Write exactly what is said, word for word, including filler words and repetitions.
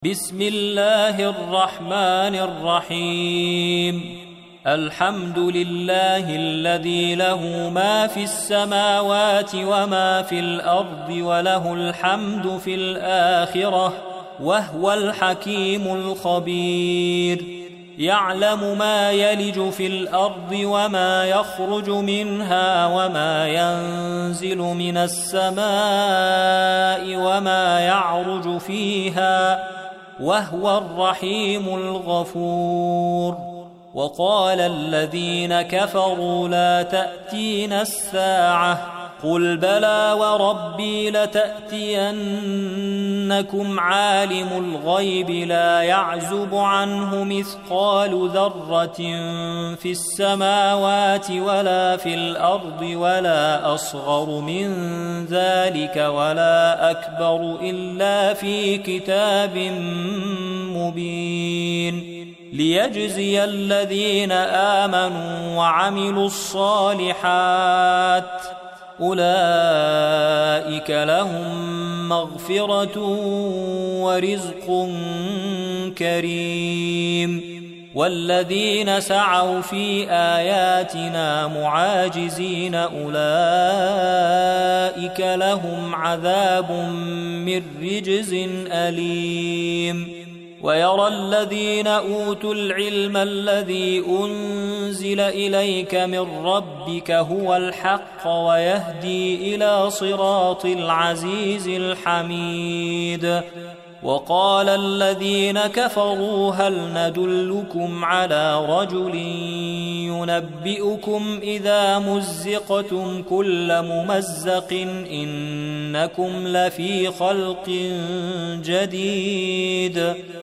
بسم الله الرحمن الرحيم الحمد لله الذي له ما في السماوات وما في الأرض وله الحمد في الآخرة وهو الحكيم الخبير يعلم ما يلج في الأرض وما يخرج منها وما ينزل من السماء وما يعرج فيها وهو الرحيم الغفور وقال الذين كفروا لا تأتينا الساعة قل بلى وربي لتأتينكم عالم الغيب لا يعزب عنه مثقال ذرة في السماوات ولا في الأرض ولا أصغر من ذلك ولا أكبر إلا في كتاب مبين ليجزي الذين آمنوا وعملوا الصالحات أولئك لهم مغفرة ورزق كريم والذين سعوا في آياتنا معاجزين أولئك لهم عذاب من رجز أليم ويرى الذين أوتوا العلم الذي أنزل إليك من ربك هو الحق ويهدي إلى صراط العزيز الحميد وقال الذين كفروا هل ندلكم على رجل ينبئكم إذا مزقتم كل ممزق إنكم لفي خلق جديد